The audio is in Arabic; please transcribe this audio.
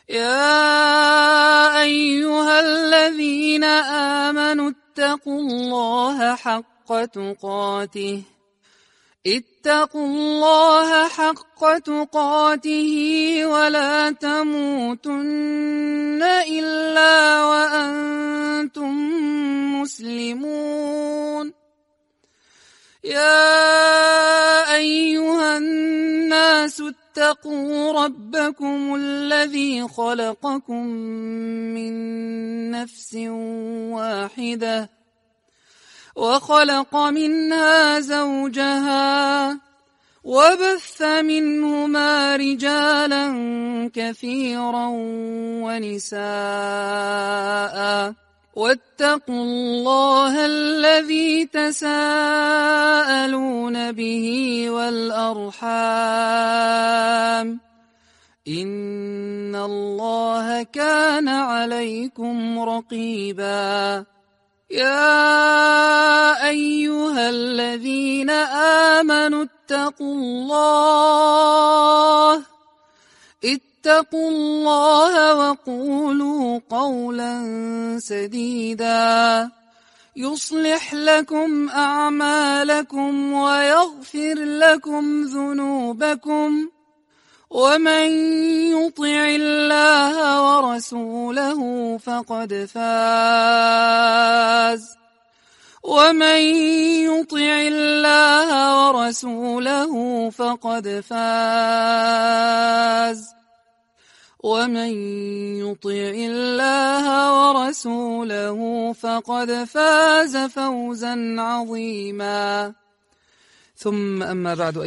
يا أيها الذين آمنوا اتقوا الله حق تقاته ولا تموتن إلا وأنتم مسلمون. يا أيها الناس اتقوا ربكم الذي خلقكم من نفس واحدة وخلق منها زوجها وبث منهما رجالا كثيرا ونساء واتقوا الله الذي تساءلون به والأرحام إن الله كان عليكم رقيبا. يا أيها الذين آمنوا اتقوا الله وقولوا قولا سديدا يصلح لكم أعمالكم ويغفر لكم ذنوبكم ومن يطع الله ورسوله فقد فاز فوزا عظيما. ثم أما بعد